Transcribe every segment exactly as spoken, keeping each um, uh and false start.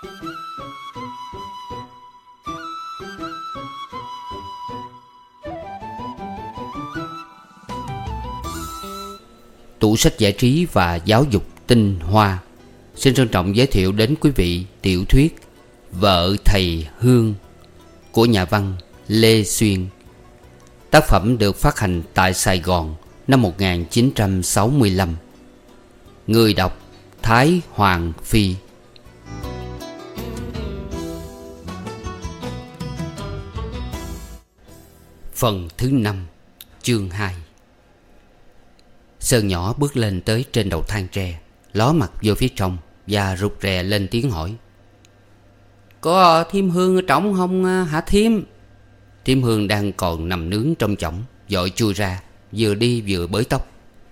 Tủ sách giải trí và giáo dục tinh hoa xin trân trọng giới thiệu đến quý vị tiểu thuyết Vợ Thầy Hương của nhà văn Lê Xuyên. Tác phẩm được phát hành tại Sài Gòn năm một nghìn chín trăm sáu mươi lăm. Người đọc Thái Hoàng Phi. Phần thứ năm, chương hai. Sơn nhỏ bước lên tới trên đầu thang tre, ló mặt vô phía trong và rụt rè lên tiếng hỏi: "Có Thiêm Hương ở trỏng không hả Thiêm?" Thiêm Hương đang còn nằm nướng trong chõng, vội chui ra, vừa đi vừa bới tóc.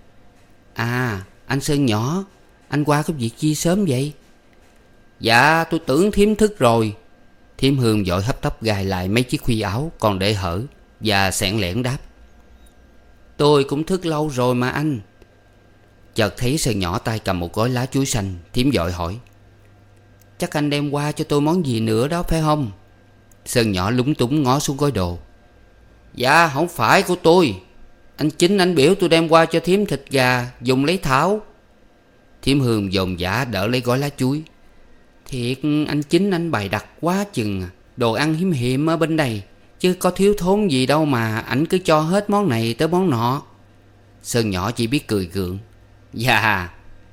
"À, anh Sơn nhỏ, anh qua có việc chi sớm vậy?" "Dạ, tôi tưởng Thiêm thức rồi." Thiêm Hương vội hấp tấp gài lại mấy chiếc khuy áo còn để hở và xẻn lẻn đáp: "Tôi cũng thức lâu rồi mà anh." Chợt thấy Sơn nhỏ tay cầm một gói lá chuối xanh, Thiêm vội hỏi: "Chắc anh đem qua cho tôi món gì nữa đó phải không?" Sơn nhỏ lúng túng ngó xuống gói đồ. "Dạ không phải của tôi. Anh Chính anh biểu tôi đem qua cho Thiếm thịt gà dùng lấy thảo." Thiếm Hương dồn dã đỡ lấy gói lá chuối. "Thiệt anh Chính anh bày đặt quá chừng. Đồ ăn hiếm hiểm ở bên đây, chứ có thiếu thốn gì đâu mà ảnh cứ cho hết món này tới món nọ." Sơn nhỏ chỉ biết cười gượng. "Dạ."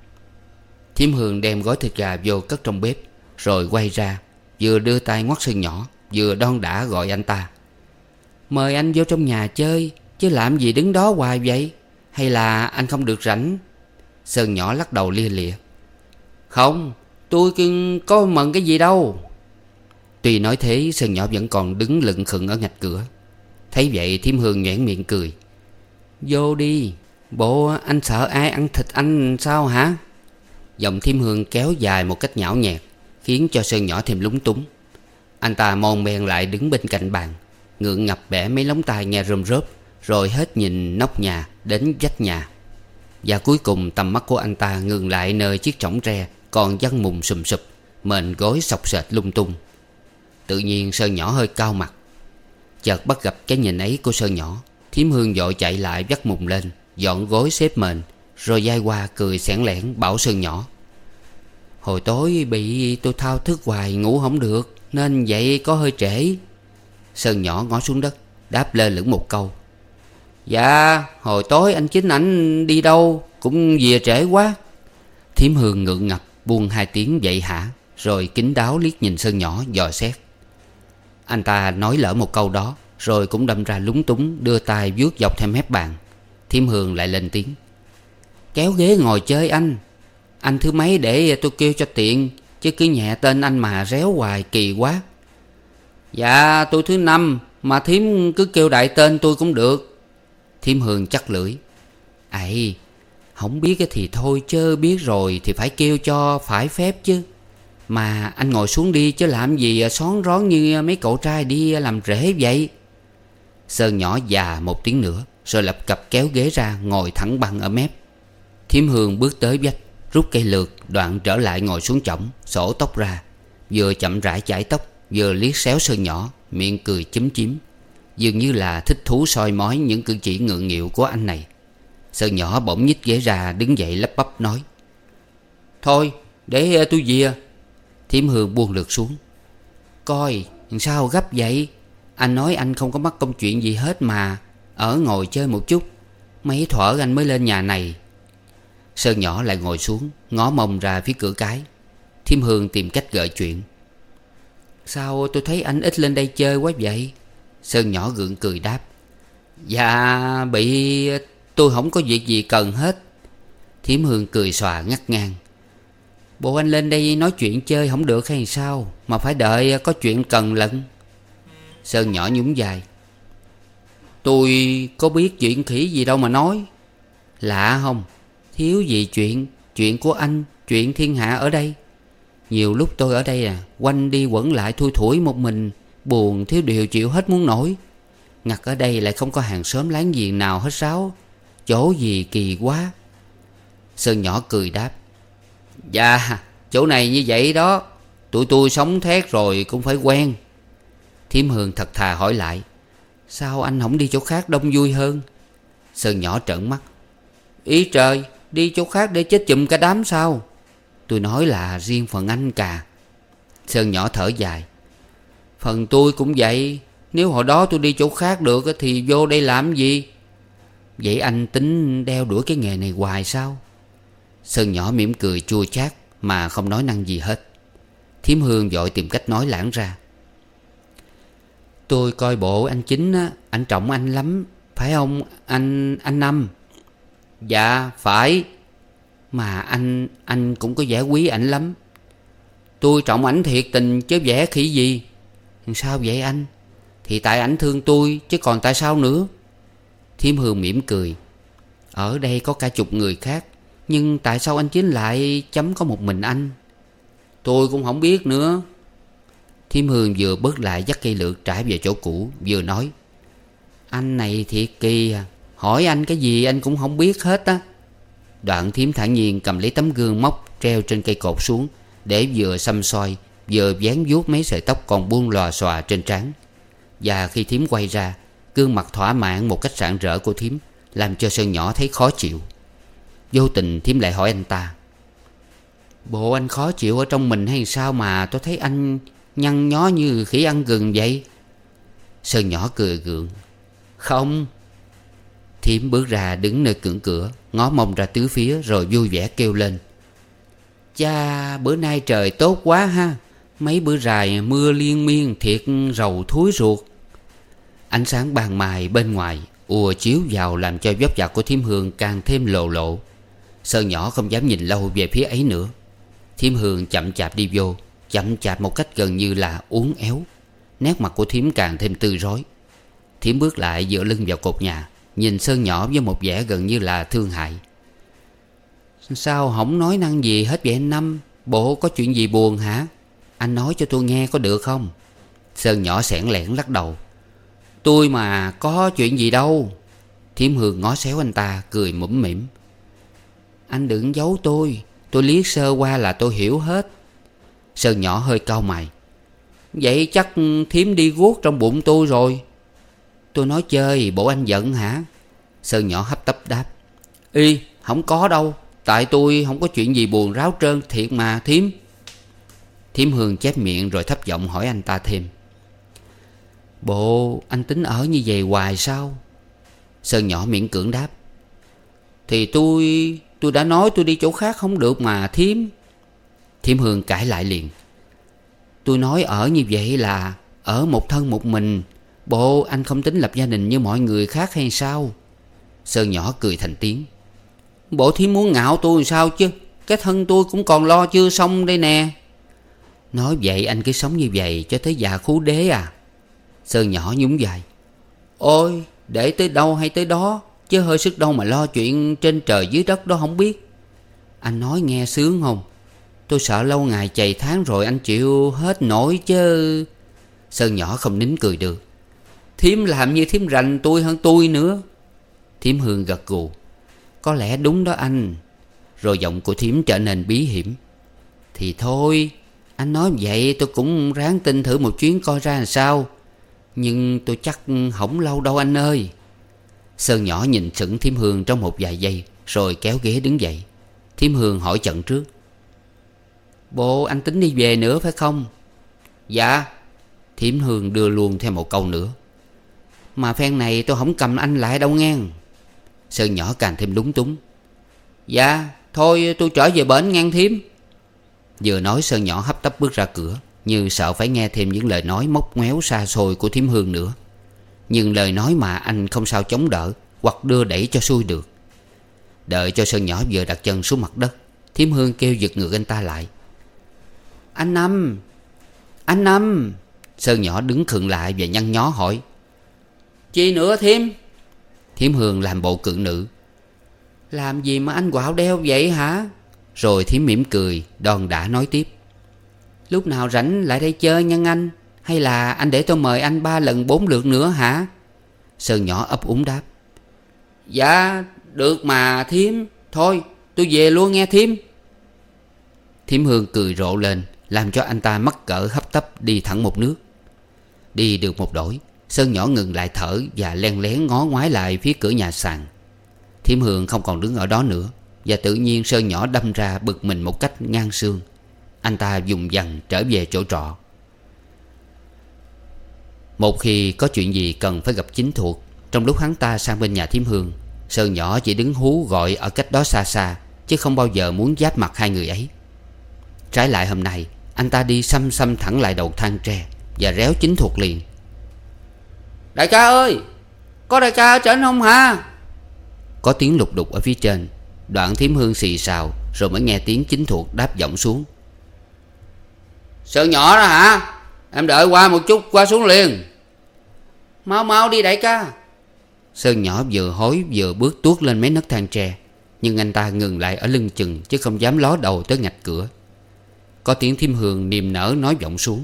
Thiếm Hương đem gói thịt gà vô cất trong bếp, rồi quay ra, vừa đưa tay ngoắt Sơn nhỏ, vừa đon đả gọi anh ta: "Mời anh vô trong nhà chơi, chứ làm gì đứng đó hoài vậy? Hay là anh không được rảnh?" Sơn nhỏ lắc đầu lia lịa: "Không, tôi có mần cái gì đâu." Tuy nói thế, Sơn nhỏ vẫn còn đứng lững khựng ở ngạch cửa. Thấy vậy, Thiêm Hương nhoẻn miệng cười: "Vô đi, bộ anh sợ ai ăn thịt anh sao hả?" Giọng Thiêm Hương kéo dài một cách nhão nhẹt, khiến cho Sơn nhỏ thêm lúng túng. Anh ta mon men lại đứng bên cạnh bàn, ngượng ngập bẻ mấy lóng tai nghe rôm rốp, rồi hết nhìn nóc nhà đến vách nhà. Và cuối cùng tầm mắt của anh ta ngừng lại nơi chiếc chõng tre còn văng mùng sùm sụp, mền gối xộc xệch lung tung. Tự nhiên Sơn nhỏ hơi cau mặt. Chợt bắt gặp cái nhìn ấy của Sơn nhỏ, Thiếm Hương vội chạy lại vắt mùng lên, dọn gối xếp mền, rồi vai qua cười xẻn lẻn bảo Sơn nhỏ: "Hồi tối bị tôi thao thức hoài ngủ không được, nên dậy có hơi trễ." Sơn nhỏ ngó xuống đất, đáp lơ lửng một câu: "Dạ, hồi tối anh Chính ảnh đi đâu cũng về trễ quá." Thiếm Hương ngượng ngập buông hai tiếng vậy hả, rồi kín đáo liếc nhìn Sơn nhỏ dò xét. Anh ta nói lỡ một câu đó, rồi cũng đâm ra lúng túng đưa tay vuốt dọc theo mép bàn. Thiếm Hương lại lên tiếng: "Kéo ghế ngồi chơi anh. Anh thứ mấy để tôi kêu cho tiện, chứ cứ nhẹ tên anh mà réo hoài kỳ quá." "Dạ tôi thứ năm, mà Thiếm cứ kêu đại tên tôi cũng được." Thiếm Hương chắc lưỡi: "Ây, không biết thì thôi, chớ biết rồi thì phải kêu cho phải phép chứ. Mà anh ngồi xuống đi, chứ làm gì xón rón như mấy cậu trai đi làm rễ vậy." Sơn nhỏ già một tiếng nữa, rồi lập cập kéo ghế ra ngồi thẳng băng ở mép. Thiếm Hương bước tới vách, rút cây lược, đoạn trở lại ngồi xuống chõng, xổ tóc ra, vừa chậm rãi chải tóc, vừa liếc xéo Sơn nhỏ, miệng cười chúm chím, dường như là thích thú soi mói những cử chỉ ngượng nghịu của anh này. Sơn nhỏ bỗng nhích ghế ra, đứng dậy lắp bắp nói: "Thôi để tôi về." Thiếm Hương buông lược xuống: "Coi sao gấp vậy? Anh nói anh không có mắc công chuyện gì hết mà, ở ngồi chơi một chút, mấy thuở anh mới lên nhà này." Sơn nhỏ lại ngồi xuống, ngó mông ra phía cửa cái. Thiếm Hương tìm cách gợi chuyện: "Sao tôi thấy anh ít lên đây chơi quá vậy?" Sơn nhỏ gượng cười đáp: "Dạ bị tôi không có việc gì cần hết." Thiếm Hương cười xòa ngắt ngang: "Bộ anh lên đây nói chuyện chơi không được hay sao, mà phải đợi có chuyện cần lận?" Sơn nhỏ nhún vai: "Tôi có biết chuyện khỉ gì đâu mà nói." "Lạ không? Thiếu gì chuyện, chuyện của anh, chuyện thiên hạ ở đây. Nhiều lúc tôi ở đây à, quanh đi quẩn lại thui thủi một mình, buồn thiếu điều chịu hết muốn nổi. Ngặt ở đây lại không có hàng xóm láng giềng nào hết sao? Chỗ gì kỳ quá." Sơn nhỏ cười đáp: "Dạ, chỗ này như vậy đó. Tụi tôi sống thét rồi cũng phải quen. Thím Hương thật thà hỏi lại: Sao anh không đi chỗ khác đông vui hơn? Sơn nhỏ trợn mắt: Ý trời, đi chỗ khác để chết chùm cả đám sao? Tôi nói là riêng phần anh cà. Sơn nhỏ thở dài: Phần tôi cũng vậy. Nếu hồi đó tôi đi chỗ khác được thì vô đây làm gì? Vậy anh tính đeo đuổi cái nghề này hoài sao? Sơn nhỏ mỉm cười chua chát mà không nói năng gì hết. Thím Hương vội tìm cách nói lảng ra: Tôi coi bộ anh Chính á, anh trọng anh lắm, phải không anh anh Năm? Dạ phải. Mà anh anh cũng có vẻ quý ảnh lắm. Tôi trọng ảnh thiệt tình chứ vẻ khỉ gì. Sao vậy anh? Thì tại ảnh thương tôi chứ còn tại sao nữa? Thím Hương mỉm cười: Ở đây có cả chục người khác, nhưng tại sao anh Chính lại chấm có một mình anh? Tôi cũng không biết nữa. Thím Hương vừa bước lại dắt cây lược trải về chỗ cũ, vừa nói: Anh này thiệt kỳ à, hỏi anh cái gì anh cũng không biết hết á. Đoạn thím thản nhiên cầm lấy tấm gương móc treo trên cây cột xuống, để vừa xăm soi vừa vén vuốt mấy sợi tóc còn buông lòa xòa trên trán. Và khi thím quay ra, gương mặt thỏa mãn một cách rạng rỡ của thím làm cho Sơn nhỏ thấy khó chịu. Vô tình thím lại hỏi anh ta: Bộ anh khó chịu ở trong mình hay sao mà tôi thấy anh nhăn nhó như khỉ ăn gừng vậy? Sơn nhỏ cười gượng: Không. Thím bước ra đứng nơi cổng cửa, ngó mông ra tứ phía rồi vui vẻ kêu lên: Cha, bữa nay trời tốt quá ha. Mấy bữa rày mưa liên miên thiệt rầu thúi ruột. Ánh sáng ban mai bên ngoài ùa chiếu vào làm cho vóc dạc của thím Hương càng thêm lồ lộ. Sơn nhỏ không dám nhìn lâu về phía ấy nữa. Thím Hương chậm chạp đi vô, chậm chạp một cách gần như là uốn éo. Nét mặt của thím càng thêm tươi rói. Thím bước lại dựa lưng vào cột nhà, nhìn Sơn nhỏ với một vẻ gần như là thương hại. Sao không nói năng gì hết vậy anh Năm? Bộ có chuyện gì buồn hả? Anh nói cho tôi nghe có được không? Sơn nhỏ xẻn lẻn lắc đầu: Tôi mà có chuyện gì đâu. Thím Hương ngó xéo anh ta cười mũm mỉm: Anh đừng giấu tôi. Tôi liếc sơ qua là tôi hiểu hết. Sơn nhỏ hơi cau mày: Vậy chắc thím đi guốc trong bụng tôi rồi. Tôi nói chơi, bộ anh giận hả? Sơn nhỏ hấp tấp đáp: Y, không có đâu. Tại tôi không có chuyện gì buồn ráo trơn thiệt mà thím. Thím Hương chép miệng rồi thấp giọng hỏi anh ta thêm: Bộ anh tính ở như vậy hoài sao? Sơn nhỏ miễn cưỡng đáp: Thì tôi Tôi đã nói tôi đi chỗ khác không được mà thím. Thím Hương cãi lại liền: Tôi nói ở như vậy là ở một thân một mình. Bộ anh không tính lập gia đình như mọi người khác hay sao? Sơn nhỏ cười thành tiếng: Bộ thím muốn ngạo tôi sao chứ? Cái thân tôi cũng còn lo chưa xong đây nè. Nói vậy anh cứ sống như vậy cho tới già khú đế à? Sơn nhỏ nhún vai: Ôi, để tới đâu hay tới đó, chứ hơi sức đâu mà lo chuyện trên trời dưới đất đó không biết. Anh nói nghe sướng không? Tôi sợ lâu ngày chày tháng rồi anh chịu hết nổi chứ. Sơn nhỏ không nín cười được: Thím làm như thím rành tôi hơn tôi nữa. Thím Hương gật gù: Có lẽ đúng đó anh. Rồi giọng của thím trở nên bí hiểm: Thì thôi, anh nói vậy tôi cũng ráng tin thử một chuyến coi ra làm sao. Nhưng tôi chắc không lâu đâu anh ơi. Sơn nhỏ nhìn sững thím Hương trong một vài giây rồi kéo ghế đứng dậy. Thím Hương hỏi chận trước: Bộ anh tính đi về nữa phải không? Dạ. Thím Hương đưa luôn thêm một câu nữa: Mà phen này tôi không cầm anh lại đâu nghe. Sơn nhỏ càng thêm lúng túng: Dạ, thôi tôi trở về bển ngang thím. Vừa nói Sơn nhỏ hấp tấp bước ra cửa, như sợ phải nghe thêm những lời nói móc ngoéo xa xôi của thím Hương nữa. Nhưng lời nói mà anh không sao chống đỡ hoặc đưa đẩy cho xuôi được. Đợi cho Sơn nhỏ vừa đặt chân xuống mặt đất, thím Hương kêu giật ngược anh ta lại: Anh Năm! Anh Năm! Sơn nhỏ đứng khựng lại và nhăn nhó hỏi: Chi nữa thím? Thím Hương làm bộ cự nữ: Làm gì mà anh quạo đeo vậy hả? Rồi thím mỉm cười đòn đã nói tiếp: Lúc nào rảnh lại đây chơi nhân anh? Hay là anh để tôi mời anh ba lần bốn lượt nữa hả? Sơn nhỏ ấp úng đáp: Dạ được mà thím. Thôi tôi về luôn nghe thím. Thím Hương cười rộ lên, làm cho anh ta mắc cỡ hấp tấp đi thẳng một nước. Đi được một đổi, Sơn nhỏ ngừng lại thở và len lén ngó ngoái lại phía cửa nhà sàn. Thiểm Hương không còn đứng ở đó nữa, và tự nhiên Sơn nhỏ đâm ra bực mình một cách ngang xương. Anh ta vùng vằng trở về chỗ trọ. Một khi có chuyện gì cần phải gặp chính thuộc, trong lúc hắn ta sang bên nhà Thiểm Hương, Sơn nhỏ chỉ đứng hú gọi ở cách đó xa xa, chứ không bao giờ muốn giáp mặt hai người ấy. Trái lại hôm nay, anh ta đi xăm xăm thẳng lại đầu thang tre và réo chính thuộc liền. Đại ca ơi, có đại ca ở trển không hả? Có tiếng lục đục ở phía trên. Đoạn Thiểm Hương xì xào, rồi mới nghe tiếng chính thuộc đáp giọng xuống. Sơn nhỏ đó hả? Em đợi qua một chút, qua xuống liền. Mau mau đi đại ca. Sơn nhỏ vừa hối vừa bước tuốt lên mấy nấc thang tre, nhưng anh ta ngừng lại ở lưng chừng, chứ không dám ló đầu tới ngạch cửa. Có tiếng Thiểm Hương niềm nở nói vọng xuống.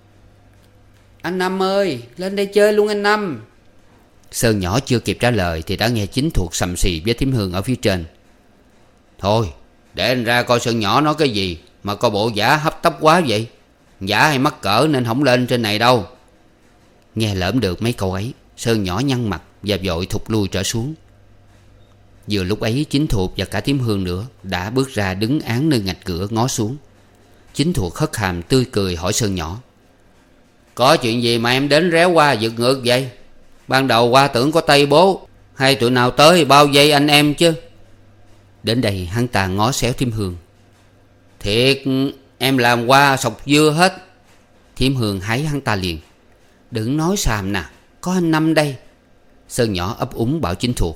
Anh Năm ơi, lên đây chơi luôn anh Năm. Sơn nhỏ chưa kịp trả lời thì đã nghe chính thuộc sầm xì với Thiểm Hương ở phía trên. Thôi, để anh ra coi Sơn nhỏ nói cái gì mà coi bộ giả hấp tấp quá vậy. Giả hay mắc cỡ nên không lên trên này đâu. Nghe lỡm được mấy câu ấy, Sơn nhỏ nhăn mặt và vội thụt lui trở xuống. Vừa lúc ấy chính thuộc và cả Thiểm Hương nữa đã bước ra đứng án nơi ngạch cửa ngó xuống. Chính thuộc hất hàm tươi cười hỏi Sơn nhỏ. Có chuyện gì mà em đến réo qua giật ngược vậy? Ban đầu qua tưởng có Tây bố, hay tụi nào tới bao vây anh em chứ. Đến đây hắn ta ngó xéo Thiểm Hương. Thiệt em làm qua sọc dưa hết. Thiểm Hương háy hắn ta liền. Đừng nói xàm nè, có anh Năm đây. Sơn nhỏ ấp úng bảo chính thuộc.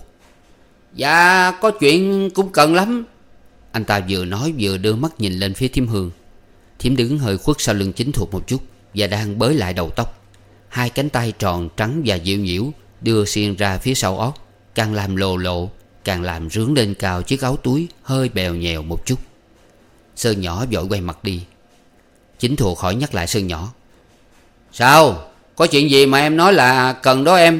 Dạ có chuyện cũng cần lắm. Anh ta vừa nói vừa đưa mắt nhìn lên phía Thiểm Hương. Thiểm đứng hơi khuất sau lưng chính thuộc một chút và đang bới lại đầu tóc. Hai cánh tay tròn trắng và dịu nhiễu đưa xiên ra phía sau ót, càng làm lồ lộ, càng làm rướng lên cao chiếc áo túi hơi bèo nhèo một chút. Sơn nhỏ vội quay mặt đi. Chính thuộc hỏi nhắc lại Sơn nhỏ. Sao? Có chuyện gì mà em nói là cần đó em?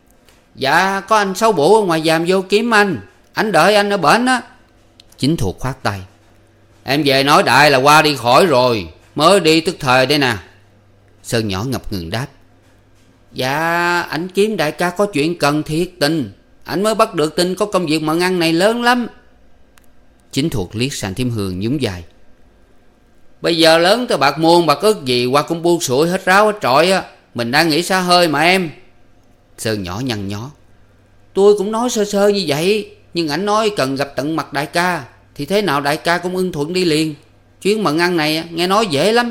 Dạ có anh Sáu Bủ ở ngoài giàm vô kiếm anh. Anh đợi anh ở bển á. Chính thuộc khoát tay. Em về nói đại là qua đi khỏi rồi, mới đi tức thời đây nè. Sơn nhỏ ngập ngừng đáp. Dạ anh kiếm đại ca có chuyện cần thiệt tình. Anh mới bắt được tin có công việc mận ăn này lớn lắm. Chính thuộc liếc sang Thiểm Hương nhún vai. Bây giờ lớn tới bạc muôn bạc ức gì qua cũng buông sủi hết ráo hết trọi á. Mình đang nghĩ xa hơi mà em. Sơn nhỏ nhăn nhó. Tôi cũng nói sơ sơ như vậy, nhưng ảnh nói cần gặp tận mặt đại ca, thì thế nào đại ca cũng ưng thuận đi liền. Chuyến mận ăn này nghe nói dễ lắm.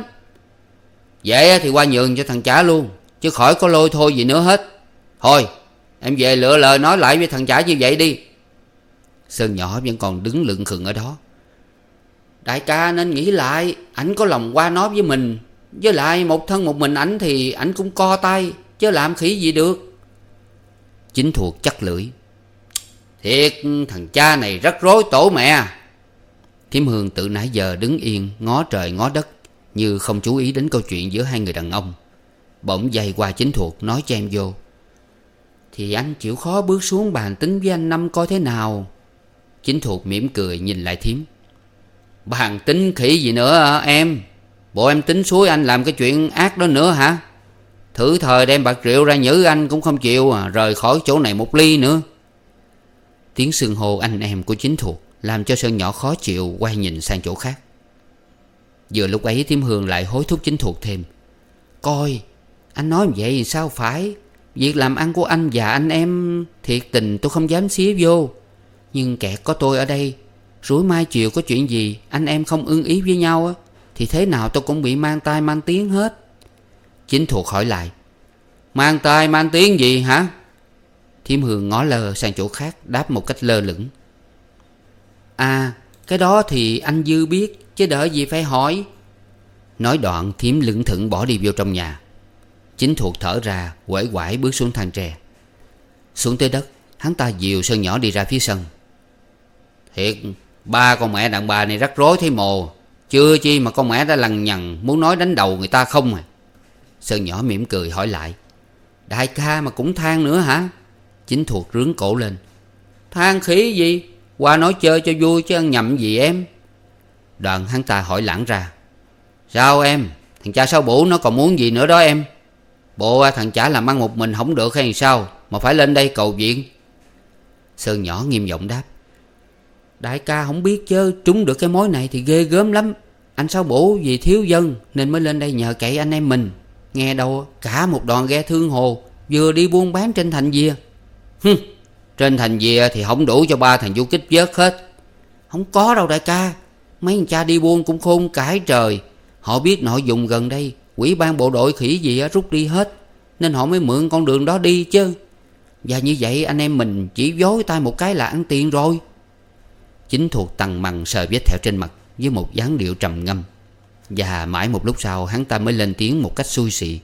Dễ thì qua nhường cho thằng chả luôn, chứ khỏi có lôi thôi gì nữa hết. Thôi em về lựa lời nói lại với thằng chả như vậy đi. Sơn nhỏ vẫn còn đứng lững khừng ở đó. Đại ca nên nghĩ lại, ảnh có lòng qua nói với mình. Với lại một thân một mình ảnh thì ảnh cũng co tay, chứ làm khỉ gì được. Chính thuộc chắc lưỡi. Thiệt thằng cha này rất rối tổ mẹ. Thiểm Hương từ nãy giờ đứng yên ngó trời ngó đất, như không chú ý đến câu chuyện giữa hai người đàn ông. Bỗng dây qua chính thuộc nói cho em vô. Thì anh chịu khó bước xuống bàn tính với anh Năm coi thế nào. Chính thuộc mỉm cười nhìn lại Thiểm. Bàn tính khỉ gì nữa hả em? Bộ em tính suối anh làm cái chuyện ác đó nữa hả? Thử thời đem bạc rượu ra nhử anh cũng không chịu à, rời khỏi chỗ này một ly nữa. Tiếng xưng hô anh em của chính thuộc làm cho Sơn nhỏ khó chịu quay nhìn sang chỗ khác. Vừa lúc ấy Thiểm Hương lại hối thúc chính thuộc thêm. Coi anh nói vậy sao phải. Việc làm ăn của anh và anh em thiệt tình tôi không dám xía vô. Nhưng kẹt có tôi ở đây, rủi mai chiều có chuyện gì anh em không ưng ý với nhau á, thì thế nào tôi cũng bị mang tai mang tiếng hết. Chính thuộc hỏi lại. Mang tai mang tiếng gì hả? Thiểm Hương ngó lơ sang chỗ khác đáp một cách lơ lửng. À cái đó thì anh Dư biết, chứ đợi gì phải hỏi. Nói đoạn Thiểm lững thững bỏ đi vô trong nhà. Chính thuộc thở ra uể oải bước xuống thang tre. Xuống tới đất, hắn ta dìu Sơn nhỏ đi ra phía sân. Thiệt ba con mẹ đàn bà này rắc rối thấy mồ. Chưa chi mà con mẹ đã lằng nhằng muốn nói đánh đầu người ta không à. Sơn nhỏ mỉm cười hỏi lại. Đại ca mà cũng than nữa hả? Chính thuộc rướng cổ lên. Than khỉ gì, qua nói chơi cho vui chứ ăn nhầm gì em. Đoạn hắn ta hỏi lãng ra. Sao em? Thằng cha Sáu Bủ nó còn muốn gì nữa đó em? Bộ thằng chả làm ăn một mình không được hay sao mà phải lên đây cầu viện? Sơn nhỏ nghiêm giọng đáp. Đại ca không biết chứ, trúng được cái mối này thì ghê gớm lắm. Anh Sáu Bủ vì thiếu dân nên mới lên đây nhờ cậy anh em mình. Nghe đâu cả một đoàn ghe thương hồ vừa đi buôn bán trên thành Dìa. Hừ, trên thành Dìa thì không đủ cho ba thằng du kích vớt hết. Không có đâu đại ca. Mấy thằng cha đi buôn cũng khôn cãi trời. Họ biết nội dung gần đây ủy ban bộ đội khỉ gì rút đi hết, nên họ mới mượn con đường đó đi chứ. Và như vậy anh em mình chỉ vối tay một cái là ăn tiền rồi. Chính thuộc tằng mằng sờ vết thẹo trên mặt với một dáng điệu trầm ngâm. Và mãi một lúc sau hắn ta mới lên tiếng một cách xui xị.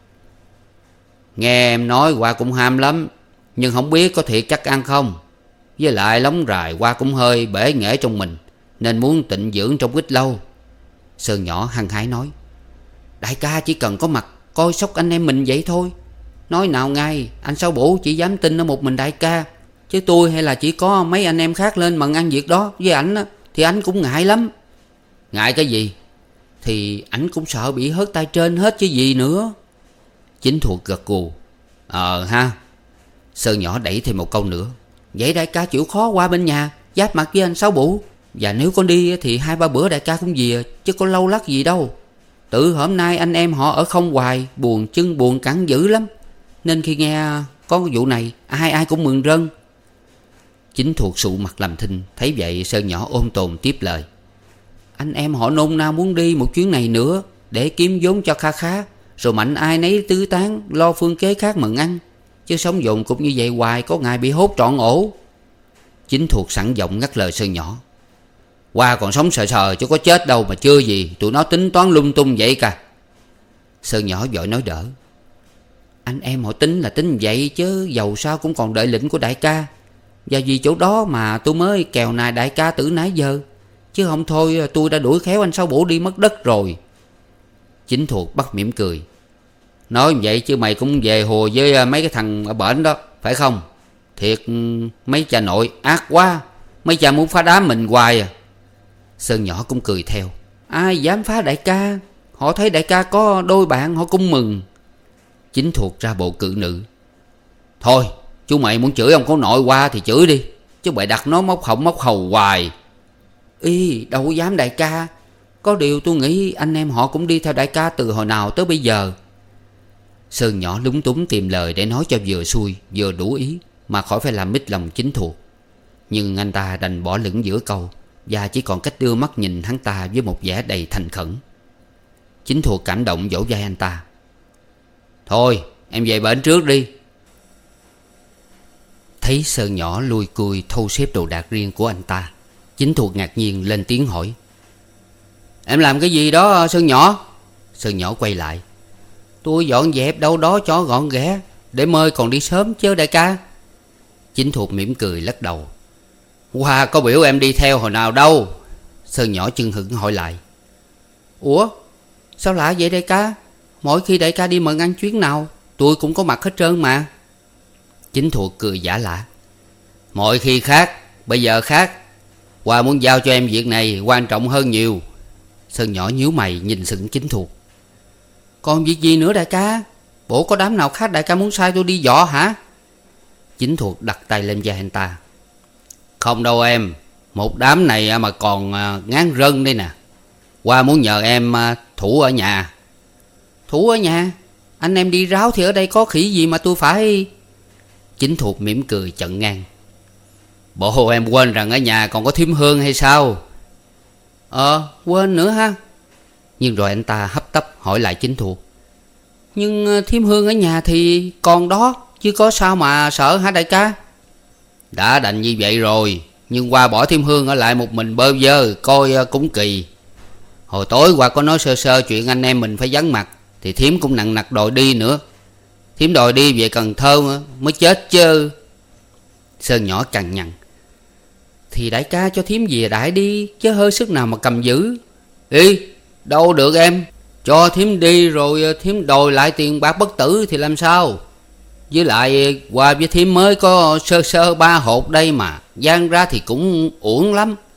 Nghe em nói qua cũng ham lắm, nhưng không biết có thiệt chắc ăn không. Với lại lóng rài qua cũng hơi bể nghễ trong mình, nên muốn tịnh dưỡng trong ít lâu. Sơn nhỏ hăng hái nói. Đại ca chỉ cần có mặt coi sóc anh em mình vậy thôi. Nói nào ngay anh Sáu Bủ chỉ dám tin ở một mình đại ca, chứ tôi hay là chỉ có mấy anh em khác lên mần ăn việc đó với ảnh á, thì anh cũng ngại lắm. Ngại cái gì? Thì ảnh cũng sợ bị hớt tay trên hết chứ gì nữa. Chính thuộc gật gù. Ờ ha. Sơn nhỏ đẩy thêm một câu nữa. Vậy đại ca chịu khó qua bên nhà giáp mặt với anh Sáu Bủ. Và nếu con đi thì hai ba bữa đại ca cũng về, chứ có lâu lắc gì đâu. Tự hôm nay anh em họ ở không hoài, buồn chân buồn cẳng dữ lắm. Nên khi nghe có vụ này ai ai cũng mừng rơn. Chính thuộc sụ mặt làm thinh. Thấy vậy Sơn nhỏ ôm tồn tiếp lời. Anh em họ nôn nao muốn đi một chuyến này nữa để kiếm vốn cho kha khá, rồi mạnh ai nấy tứ tán lo phương kế khác mừng ăn. Chứ sống dồn cũng như vậy hoài có ngày bị hốt trọn ổ. Chính thuộc sẵn giọng ngắt lời Sơn nhỏ. Qua còn sống sờ sờ chứ có chết đâu mà chưa gì tụi nó tính toán lung tung vậy cả. Sơn nhỏ vội nói đỡ. Anh em họ tính là tính vậy chứ dầu sao cũng còn đợi lệnh của đại ca. Và vì chỗ đó mà tôi mới kèo nài đại ca từ nãy giờ. Chứ không thôi tôi đã đuổi khéo anh Sáu Bủ đi mất đất rồi. Chính thuộc bắt mỉm cười. Nói vậy chứ mày cũng về hùa với mấy cái thằng ở bển đó phải không? Thiệt mấy cha nội ác quá. Mấy cha muốn phá đám mình hoài à. Sơn nhỏ cũng cười theo. Ai dám phá đại ca. Họ thấy đại ca có đôi bạn họ cũng mừng. Chính thuộc ra bộ cự nữ. Thôi chú mày muốn chửi ông cố nội qua thì chửi đi, chứ bày đặt nó móc họng móc hầu hoài. Y đâu dám đại ca. Có điều tôi nghĩ anh em họ cũng đi theo đại ca từ hồi nào tới bây giờ. Sơn nhỏ lúng túng tìm lời để nói cho vừa xuôi vừa đủ ý, mà khỏi phải làm mít lòng chính thuộc. Nhưng anh ta đành bỏ lửng giữa câu, và chỉ còn cách đưa mắt nhìn hắn ta với một vẻ đầy thành khẩn. Chính thuộc cảm động vỗ vai anh ta. Thôi em về bển trước đi. Thấy Sơn nhỏ lui cui thâu xếp đồ đạc riêng của anh ta, Chính thuộc ngạc nhiên lên tiếng hỏi. Em làm cái gì đó Sơn nhỏ? Sơn nhỏ quay lại. Tôi dọn dẹp đâu đó cho gọn ghẽ, để mời còn đi sớm chứ đại ca. Chính thuộc mỉm cười lắc đầu. Hoa có biểu em đi theo hồi nào đâu. Sơn nhỏ chưng hửng hỏi lại. Ủa sao lạ vậy đại ca? Mỗi khi đại ca đi mời ăn chuyến nào tôi cũng có mặt hết trơn mà. Chính thuộc cười giả lạ. Mọi khi khác, bây giờ khác. Hoa muốn giao cho em việc này quan trọng hơn nhiều. Sơn nhỏ nhíu mày nhìn sững Chính thuộc. Còn việc gì nữa đại ca? Bộ có đám nào khác đại ca muốn sai tôi đi dọ hả? Chính thuộc đặt tay lên vai anh ta. Không đâu em. Một đám này mà còn ngán rân đây nè. Hoa muốn nhờ em thủ ở nhà. Thủ ở nhà? Anh em đi ráo thì ở đây có khỉ gì mà tôi phải... Chính thuộc mỉm cười chận ngang. Bộ em quên rằng ở nhà còn có thím Hương hay sao? Ờ quên nữa ha. Nhưng rồi anh ta hấp tấp hỏi lại Chính thuộc. Nhưng thím Hương ở nhà thì còn đó, chứ có sao mà sợ hả đại ca? Đã đành như vậy rồi, nhưng qua bỏ thím Hương ở lại một mình bơ vơ coi cũng kỳ. Hồi tối qua có nói sơ sơ chuyện anh em mình phải vắng mặt, thì thím cũng nặng nặc đòi đi nữa. Thím đòi đi về Cần Thơ mới chết chứ. Sơn nhỏ cằn nhằn. Thì đại ca cho thím về đại đi, chứ hơi sức nào mà cầm giữ. Ý đâu được em. Cho thím đi rồi thím đòi lại tiền bạc bất tử thì làm sao? Với lại qua với thím mới có sơ sơ ba hột đây mà, gian ra thì cũng uổng lắm.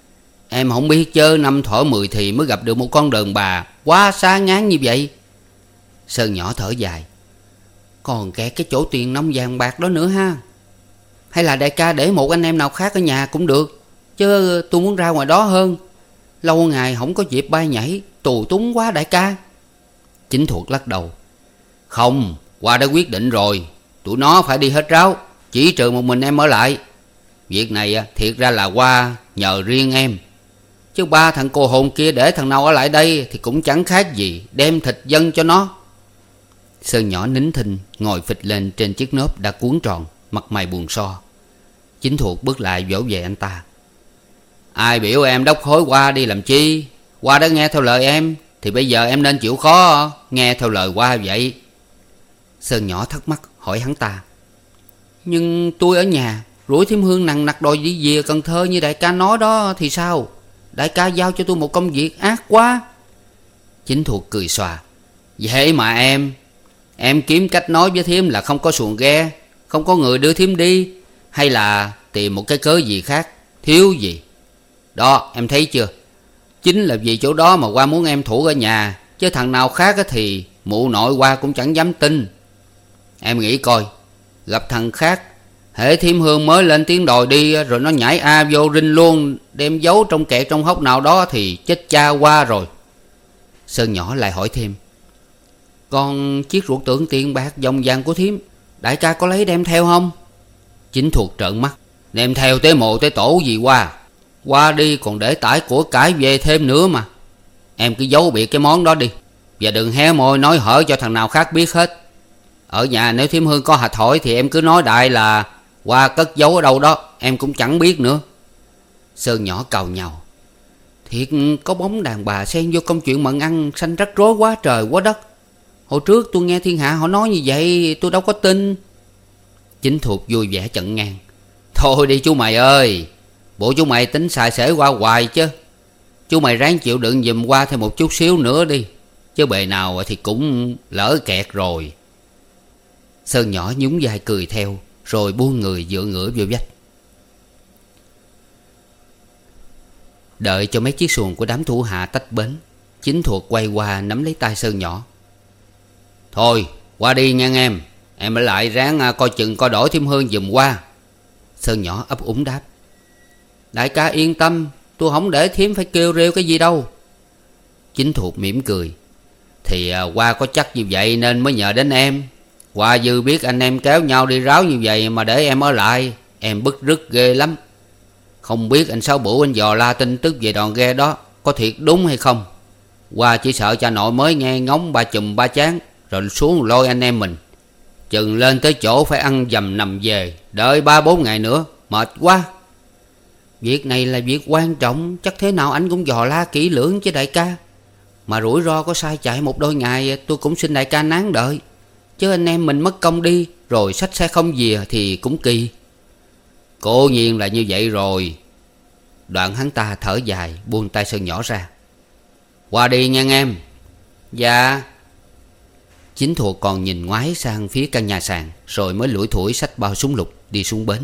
Em không biết chớ, năm thọ mười thì mới gặp được một con đàn bà quá xá ngán như vậy. Sơn nhỏ thở dài. Còn kẹt cái chỗ tiền nông vàng bạc đó nữa ha. Hay là đại ca để một anh em nào khác ở nhà cũng được, chứ tôi muốn ra ngoài đó hơn. Lâu ngày không có dịp bay nhảy, tù túng quá đại ca. Chính Thuộc lắc đầu. Không, Hoa đã quyết định rồi. Tụi nó phải đi hết ráo, chỉ trừ một mình em ở lại. Việc này thiệt ra là Hoa nhờ riêng em, chứ ba thằng cô hồn kia để thằng nào ở lại đây thì cũng chẳng khác gì đem thịt dân cho nó. Sơn nhỏ nín thinh ngồi phịch lên trên chiếc nốp đã cuốn tròn, mặt mày buồn so. Chính Thuộc bước lại vỗ về anh ta. Ai biểu em đốc hối Hoa đi làm chi? Hoa đã nghe theo lời em, thì bây giờ em nên chịu khó nghe theo lời Hoa vậy. Sơn nhỏ thắc mắc hỏi hắn ta. Nhưng tôi ở nhà rủi Thiêm Hương nằng nặc đòi đi về Cần Thơ như đại ca nói đó thì sao? Đại ca giao cho tôi một công việc ác quá. Chính Thuộc cười xòa. Vậy mà em Em kiếm cách nói với Thiêm là không có xuồng ghe, không có người đưa Thiêm đi, hay là tìm một cái cớ gì khác, thiếu gì. Đó em thấy chưa? Chính là vì chỗ đó mà Hoa muốn em thủ ở nhà, chứ thằng nào khác thì mụ nội Hoa cũng chẳng dám tin. Em nghĩ coi, gặp thằng khác, hễ Thiêm Hương mới lên tiếng đòi đi, rồi nó nhảy a vô rinh luôn, đem giấu trong kẹt trong hốc nào đó thì chết cha Hoa rồi. Sơn nhỏ lại hỏi thêm. Còn chiếc ruột tượng tiền bạc vòng vàng của Thiêm, đại ca có lấy đem theo không? Chính Thuộc trợn mắt. Đem theo tới mộ tới tổ gì Hoa? Hoa đi còn để tải của cải về thêm nữa mà. Em cứ giấu biệt cái món đó đi, và đừng hé môi nói hở cho thằng nào khác biết hết. Ở nhà nếu Thiêm Hương có hạch hỏi thì em cứ nói đại là Hoa cất giấu ở đâu đó, em cũng chẳng biết nữa. Sơn nhỏ càu nhàu. Thiệt có bóng đàn bà xen vô công chuyện mận ăn, sanh rắc rối quá trời quá đất. Hồi trước tôi nghe thiên hạ họ nói như vậy, tôi đâu có tin. Chính Thuộc vui vẻ chận ngang. Thôi đi chú mày ơi, bộ chú mày tính xài xể Hoa hoài chứ. Chú mày ráng chịu đựng giùm Hoa thêm một chút xíu nữa đi, chứ bề nào thì cũng lỡ kẹt rồi. Sơn nhỏ nhún vai cười theo, rồi buông người dựa ngửa vô vách. Đợi cho mấy chiếc xuồng của đám thủ hạ tách bến, Chính Thuộc quay qua nắm lấy tay Sơn nhỏ. Thôi qua đi nha em. Em ở lại ráng coi chừng coi đổi Thiêm Hương giùm Hoa. Sơn nhỏ ấp úng đáp. Đại ca yên tâm, tôi không để Thiêm phải kêu rêu cái gì đâu. Chính Thuộc mỉm cười. Thì Hoa có chắc như vậy nên mới nhờ đến em. Hoa dư biết anh em kéo nhau đi ráo như vậy mà để em ở lại, em bức rứt ghê lắm. Không biết anh Sáu Bửu anh dò la tin tức về đòn ghe đó có thiệt đúng hay không. Hoa chỉ sợ cha nội mới nghe ngóng ba chùm ba chán, rồi xuống lôi anh em mình. Chừng lên tới chỗ phải ăn dầm nằm về, đợi ba bốn ngày nữa, mệt quá. Việc này là việc quan trọng, chắc thế nào anh cũng dò la kỹ lưỡng chứ đại ca. Mà rủi ro có sai chạy một đôi ngày, tôi cũng xin đại ca nán đợi. Chứ anh em mình mất công đi, rồi sách xe không về thì cũng kỳ. Cố nhiên là như vậy rồi. Đoạn hắn ta thở dài, buông tay Sơn nhỏ ra. Qua đi nha em. Dạ. Chính Thuộc còn nhìn ngoái sang phía căn nhà sàn, rồi mới lủi thủi xách bao súng lục đi xuống bến.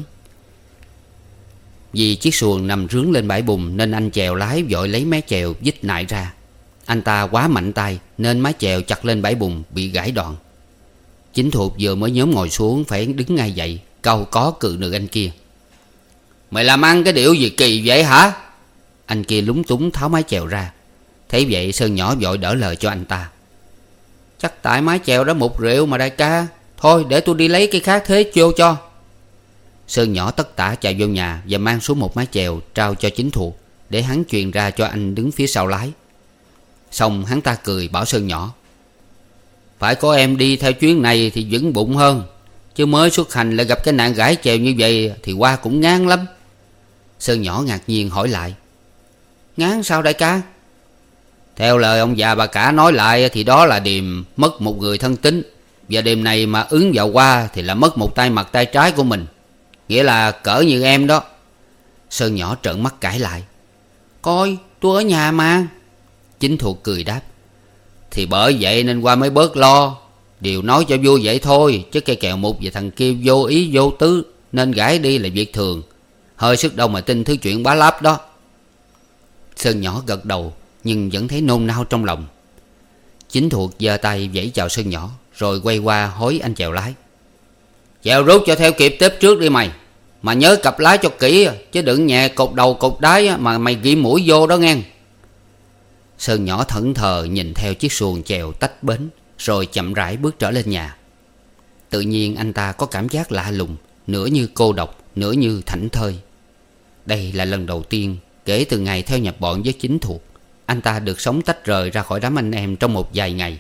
Vì chiếc xuồng nằm rướn lên bãi bùn nên anh chèo lái vội lấy mé chèo vít nại ra. Anh ta quá mạnh tay nên mái chèo chặt lên bãi bùn bị gãy đoạn. Chính Thuộc vừa mới nhóm ngồi xuống phải đứng ngay dậy, cau có cự được anh kia. Mày làm ăn cái điệu gì kỳ vậy hả? Anh kia lúng túng tháo mái chèo ra. Thấy vậy Sơn nhỏ vội đỡ lời cho anh ta. Chắc tại mái chèo đó một rượu mà đại ca. Thôi để tôi đi lấy cái khác thế vô cho. Sơn nhỏ tất tả chạy vô nhà và mang xuống một mái chèo trao cho Chính Thuộc, để hắn truyền ra cho anh đứng phía sau lái. Xong hắn ta cười bảo Sơn nhỏ. Phải có em đi theo chuyến này thì vững bụng hơn, chứ mới xuất hành lại gặp cái nạn gãy chèo như vậy thì Hoa cũng ngán lắm. Sơn nhỏ ngạc nhiên hỏi lại. Ngán sao đại ca? Theo lời ông già bà cả nói lại thì đó là điềm mất một người thân tín, và điềm này mà ứng vào Hoa thì là mất một tay mặt tay trái của mình, nghĩa là cỡ như em đó. Sơn nhỏ trợn mắt cãi lại. Coi tôi ở nhà mà. Chính Thuộc cười đáp. Thì bởi vậy nên Hoa mới bớt lo. Điều nói cho vui vậy thôi, chứ cây kèo mục và thằng kia vô ý vô tứ nên gãi đi là việc thường. Hơi sức đâu mà tin thứ chuyện bá láp đó. Sơn nhỏ gật đầu nhưng vẫn thấy nôn nao trong lòng. Chính thuộc giơ tay vẫy chào Sơn nhỏ, rồi quay qua hối anh chèo lái. Chèo rút cho theo kịp tiếp trước đi mày. Mà nhớ cặp lái cho kỹ, chứ đừng nhẹ cột đầu cột đáy mà mày ghi mũi vô đó nghe. Sơn nhỏ thẫn thờ nhìn theo chiếc xuồng chèo tách bến, rồi chậm rãi bước trở lên nhà. Tự nhiên anh ta có cảm giác lạ lùng, nửa như cô độc, nửa như thảnh thơi. Đây là lần đầu tiên kể từ ngày theo nhập bọn với chính thuộc, anh ta được sống tách rời ra khỏi đám anh em trong một vài ngày.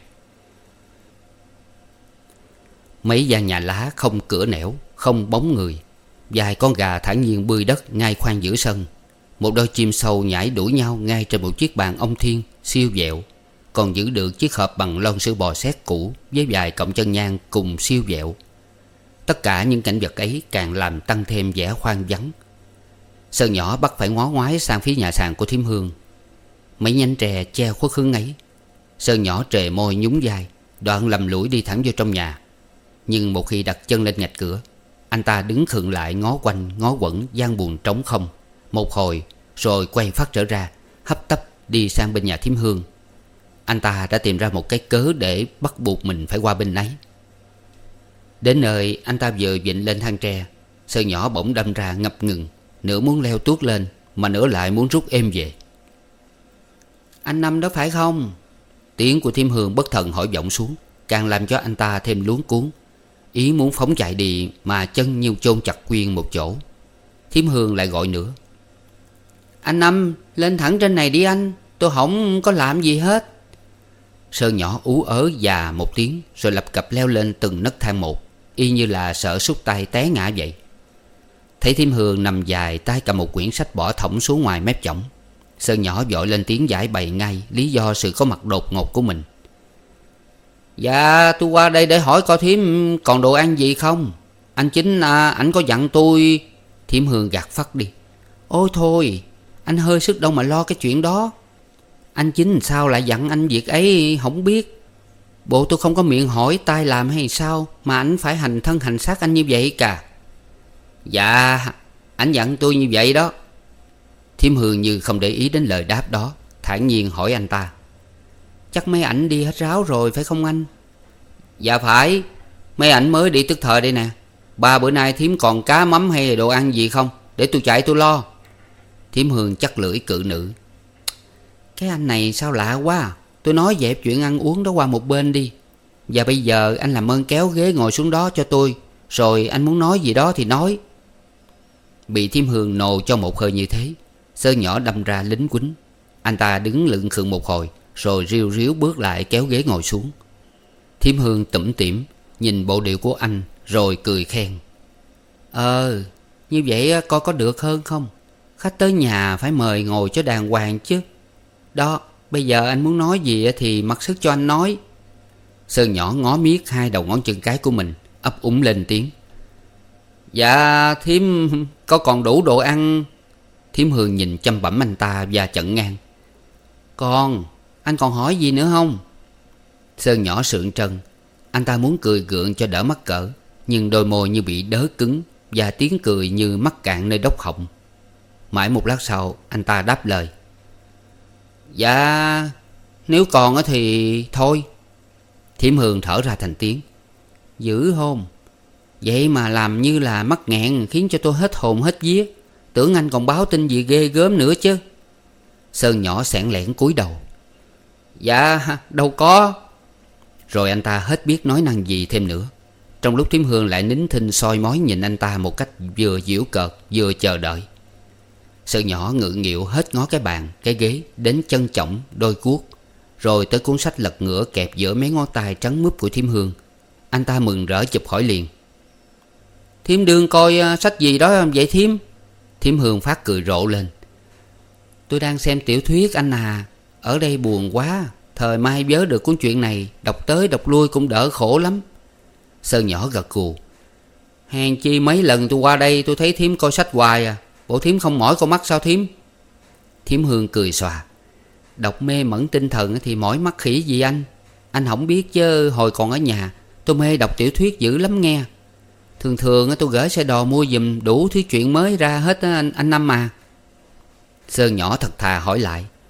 Mấy gian nhà lá không cửa nẻo, không bóng người. Vài con gà thản nhiên bươi đất ngay khoang giữa sân. Một đôi chim sâu nhảy đuổi nhau ngay trên một chiếc bàn ông Thiên siêu vẹo, còn giữ được chiếc hộp bằng lon sữa bò sét cũ với vài cọng chân nhang cùng siêu vẹo. Tất cả những cảnh vật ấy càng làm tăng thêm vẻ hoang vắng. Sơn nhỏ bắt phải ngó ngoái sang phía nhà sàn của Thím Hương. Mấy nhánh tre che khuất hướng ấy. Sơn nhỏ trề môi nhún vai, đoạn lầm lũi đi thẳng vô trong nhà. Nhưng một khi đặt chân lên ngạch cửa, anh ta đứng khựng lại, ngó quanh ngó quẩn gian buồn trống không một hồi, rồi quay phát trở ra, hấp tấp đi sang bên nhà Thím Hương. Anh ta đã tìm ra một cái cớ để bắt buộc mình phải qua bên ấy. Đến nơi anh ta vừa vịnh lên thang tre, Sơn nhỏ bỗng đâm ra ngập ngừng, nửa muốn leo tuốt lên mà nửa lại muốn rút êm về. Anh Năm đó phải không? Tiếng của Thím Hương bất thần hỏi vọng xuống, càng làm cho anh ta thêm luống cuống. Ý muốn phóng chạy đi mà chân như chôn chặt quyên một chỗ. Thím Hương lại gọi nữa. Anh Năm, lên thẳng trên này đi anh, tôi không có làm gì hết. Sơn nhỏ ú ớ già một tiếng, rồi lập cập leo lên từng nấc thang một, y như là sợ sút tay té ngã vậy. Thấy Thím Hương nằm dài, tay cầm một quyển sách bỏ thõng xuống ngoài mép chõng, Sơn nhỏ vội lên tiếng giải bày ngay lý do sự có mặt đột ngột của mình. Dạ tôi qua đây để hỏi coi thím còn đồ ăn gì không. Anh Chính à, ảnh có dặn tôi. Thím Hương gạt phắt đi. Ôi thôi, anh hơi sức đâu mà lo cái chuyện đó. Anh Chính sao lại dặn anh việc ấy không biết. Bộ tôi không có miệng hỏi tay làm hay sao mà ảnh phải hành thân hành xác anh như vậy cả. Dạ ảnh dặn tôi như vậy đó. Thím Hương như không để ý đến lời đáp đó, thản nhiên hỏi anh ta. Chắc mấy ảnh đi hết ráo rồi phải không anh? Dạ phải, mấy ảnh mới đi tức thời đây nè. Ba bữa nay thím còn cá mắm hay đồ ăn gì không, để tôi chạy tôi lo. Thím Hương chắc lưỡi cự nữ. Cái anh này sao lạ quá. Tôi nói dẹp chuyện ăn uống đó qua một bên đi. Và bây giờ anh làm ơn kéo ghế ngồi xuống đó cho tôi, rồi anh muốn nói gì đó thì nói. Bị Thím Hương nồ cho một hơi như thế, Sơn nhỏ đâm ra lính quýnh. Anh ta đứng lững khựng một hồi, rồi riu riu bước lại kéo ghế ngồi xuống. Thím Hương tủm tỉm nhìn bộ điệu của anh, rồi cười khen. Ờ như vậy coi có được hơn không? Khách tới nhà phải mời ngồi cho đàng hoàng chứ. Đó, bây giờ anh muốn nói gì thì mặc sức cho anh nói. Sơn nhỏ ngó miết hai đầu ngón chân cái của mình, ấp úng lên tiếng. Dạ thím có còn đủ đồ ăn. Thím Hương nhìn chăm bẩm anh ta và chận ngang. Còn, anh còn hỏi gì nữa không? Sơn nhỏ sượng trân. Anh ta muốn cười gượng cho đỡ mắc cỡ, nhưng đôi môi như bị đớ cứng, và tiếng cười như mắc cạn nơi đốc họng. Mãi một lát sau anh ta đáp lời. Dạ nếu còn thì thôi. Thím Hương thở ra thành tiếng. Dữ hôn. Vậy mà làm như là mắc nghẹn, khiến cho tôi hết hồn hết vía. Tưởng anh còn báo tin gì ghê gớm nữa chứ. Sơn nhỏ xẻn lẻn cúi đầu. Dạ đâu có. Rồi anh ta hết biết nói năng gì thêm nữa. Trong lúc Thím Hương lại nín thinh soi mói nhìn anh ta một cách vừa giễu cợt vừa chờ đợi. Sơn nhỏ ngượng nghịu hết ngó cái bàn, cái ghế, đến chân chỏng, đôi guốc, rồi tới cuốn sách lật ngửa kẹp giữa mấy ngón tay trắng múp của Thím Hương. Anh ta mừng rỡ chụp hỏi liền. Thím đương coi sách gì đó vậy thím? Thím Hương phát cười rộ lên. Tôi đang xem tiểu thuyết anh à. Ở đây buồn quá, thời mai vớ được cuốn chuyện này, đọc tới đọc lui cũng đỡ khổ lắm. Sơn nhỏ gật gù. Hèn chi mấy lần tôi qua đây tôi thấy thím coi sách hoài à. Bộ thím không mỏi con mắt sao thím? Thím Hương cười xòa. Đọc mê mẩn tinh thần thì mỏi mắt khỉ gì anh? Anh không biết chứ hồi còn ở nhà tôi mê đọc tiểu thuyết dữ lắm nghe. Thường thường tôi gửi xe đò mua giùm đủ thứ chuyện mới ra hết anh, anh Năm à. Sơn nhỏ thật thà hỏi lại.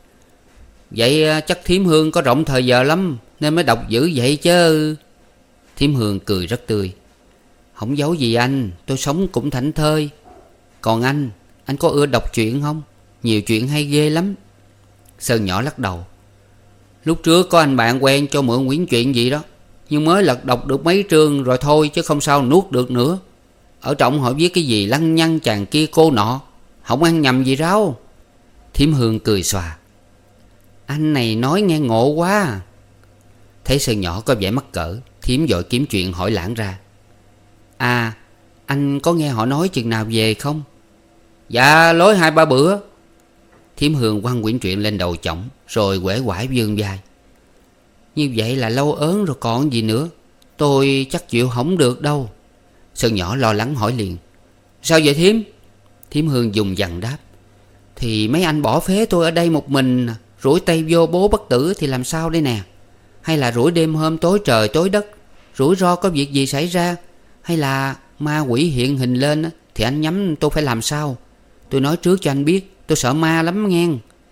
Vậy chắc thím Hương có rộng thời giờ lắm nên mới đọc dữ vậy chứ. Thím Hương cười rất tươi. Không giấu gì anh, tôi sống cũng thảnh thơi. Còn anh, anh có ưa đọc truyện không? Nhiều chuyện hay ghê lắm. Sơn nhỏ lắc đầu. Lúc trước có anh bạn quen cho mượn quyển truyện gì đó, nhưng mới lật đọc được mấy chương rồi thôi, chứ không sao nuốt được nữa. Ở trong họ viết cái gì lăng nhăng chàng kia cô nọ, không ăn nhầm gì ráo. Thím Hương cười xòa. Anh này nói nghe ngộ quá. Thấy Sơn nhỏ có vẻ mắc cỡ, thím vội kiếm chuyện hỏi lảng ra. À, anh có nghe họ nói chừng nào về không? Dạ lối hai ba bữa. Thím Hương quăng quyển truyện lên đầu chổng, rồi uể oải vươn vai. Như vậy là lâu ớn rồi còn gì nữa. Tôi chắc chịu không được đâu. Sơn nhỏ lo lắng hỏi liền. Sao vậy thím? Thím Hương dùng dằn đáp. Thì mấy anh bỏ phế tôi ở đây một mình, rủi tay vô bố bất tử thì làm sao đây nè? Hay là rủi đêm hôm tối trời tối đất, rủi ro có việc gì xảy ra, hay là ma quỷ hiện hình lên, thì anh nhắm tôi phải làm sao? Tôi nói trước cho anh biết, tôi sợ ma lắm nghe.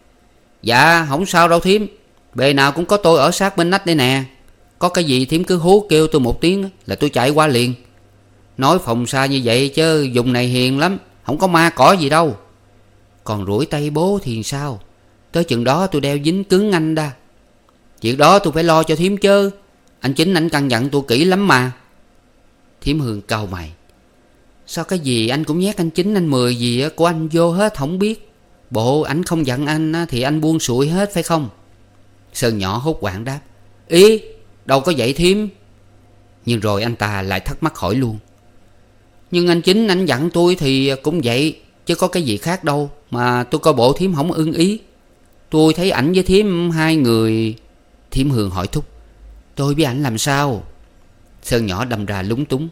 Dạ không sao đâu thím, bề nào cũng có tôi ở sát bên nách đây nè. Có cái gì thím cứ hú kêu tôi một tiếng là tôi chạy qua liền. Nói phòng xa như vậy chứ vùng này hiền lắm, không có ma cỏ gì đâu. Còn rủi tay bố thì sao? Tới chừng đó tôi đeo dính cứng anh đa. Chuyện đó tôi phải lo cho thím chứ. Anh Chính anh căn dặn tôi kỹ lắm mà. Thím Hương cau mày. Sao cái gì anh cũng nhét anh Chính anh Mười gì của anh vô hết không biết? Bộ ảnh không dặn anh thì anh buông sụi hết phải không? Sơn nhỏ hốt hoảng đáp. Ý đâu có vậy thím. Nhưng rồi anh ta lại thắc mắc hỏi luôn. Nhưng anh Chính anh dặn tôi thì cũng vậy, chứ có cái gì khác đâu mà tôi coi bộ thím không ưng ý. Tôi thấy ảnh với thím hai người. Thím Hương hỏi thúc. Tôi với ảnh làm sao? Sơn nhỏ đâm ra lúng túng.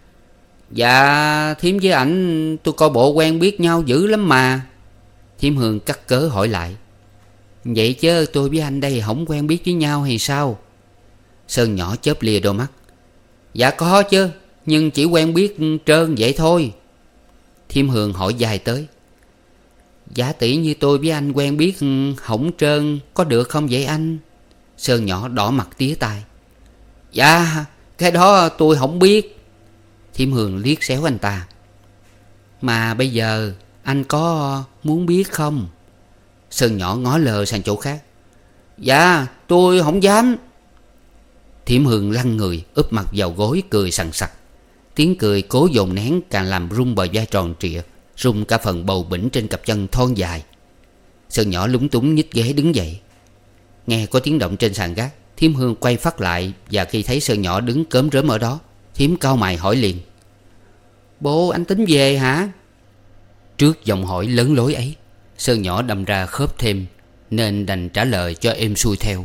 Dạ thím với ảnh tôi coi bộ quen biết nhau dữ lắm mà. Thím Hương cắt cớ hỏi lại. Vậy chứ tôi với anh đây không quen biết với nhau hay sao? Sơn nhỏ chớp lìa đôi mắt. Dạ có chứ, nhưng chỉ quen biết trơn vậy thôi. Thím Hương hỏi dài tới. Giả tỷ như tôi với anh quen biết hổng trơn có được không vậy anh? Sơn nhỏ đỏ mặt tía tai. Dạ cái đó tôi không biết. Thím Hương liếc xéo anh ta. Mà bây giờ anh có muốn biết không? Sơn nhỏ ngó lờ sang chỗ khác. Dạ tôi không dám. Thím Hương lăn người úp mặt vào gối cười sằng sặc. Tiếng cười cố dồn nén càng làm rung bờ vai tròn trịa, rung cả phần bầu bĩnh trên cặp chân thon dài. Sơn nhỏ lúng túng nhích ghế đứng dậy. Nghe có tiếng động trên sàn gác, thím Hương quay phát lại. Và khi thấy Sơn nhỏ đứng cớm rớm ở đó, thím cau mày hỏi liền. Bố anh tính về hả? Trước giọng hỏi lớn lối ấy, Sơn nhỏ đâm ra khớp thêm, nên đành trả lời cho êm xuôi theo.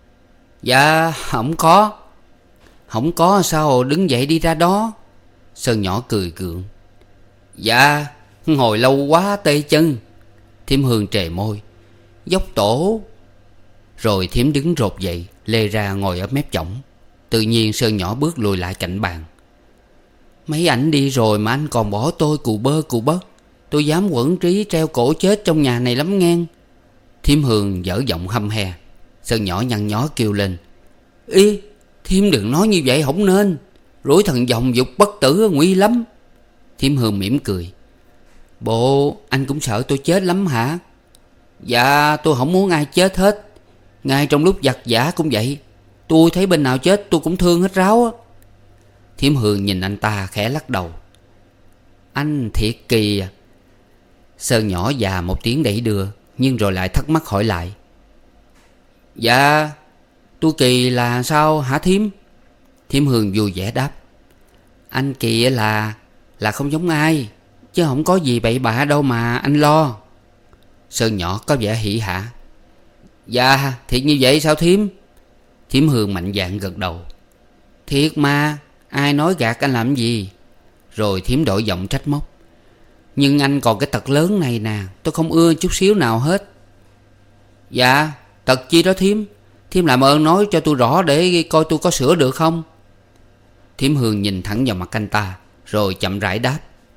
Dạ không có. Không có sao đứng dậy đi ra đó? Sơn nhỏ cười gượng. Dạ ngồi lâu quá tê chân. Thím Hương trề môi. Dốc tổ. Rồi thím đứng rột dậy, lê ra ngồi ở mép chõng. Tự nhiên Sơn nhỏ bước lùi lại cạnh bàn. Mấy ảnh đi rồi mà anh còn bỏ tôi cù bơ cù bớt. Tôi dám quẩn trí treo cổ chết trong nhà này lắm nghe. Thím Hương dở giọng hăm he. Sơn nhỏ nhăn nhó kêu lên. Ý thím đừng nói như vậy không nên. Rủi thần dòng dục bất tử nguy lắm. Thím Hương mỉm cười. Bộ anh cũng sợ tôi chết lắm hả? Dạ tôi không muốn ai chết hết. Ngay trong lúc giặt giã cũng vậy. Tôi thấy bên nào chết tôi cũng thương hết ráo á. Thím Hương nhìn anh ta khẽ lắc đầu. Anh thiệt kỳ à. Sơn nhỏ già một tiếng đẩy đưa, nhưng rồi lại thắc mắc hỏi lại. Dạ tôi kỳ là sao hả thím? Thím Hương vui vẻ đáp. Anh kỳ là Là không giống ai, chứ không có gì bậy bạ đâu mà anh lo. Sơn nhỏ có vẻ hỉ hả. Dạ thiệt như vậy sao thím? Thím Hương mạnh dạn gật đầu. Thiệt mà, ai nói gạt anh làm gì? Rồi thím đổi giọng trách móc. Nhưng anh còn cái tật lớn này nè, tôi không ưa chút xíu nào hết. Dạ tật chi đó thím? Thím làm ơn nói cho tôi rõ để coi tôi có sửa được không? Thím Hương nhìn thẳng vào mặt anh ta, rồi chậm rãi đáp.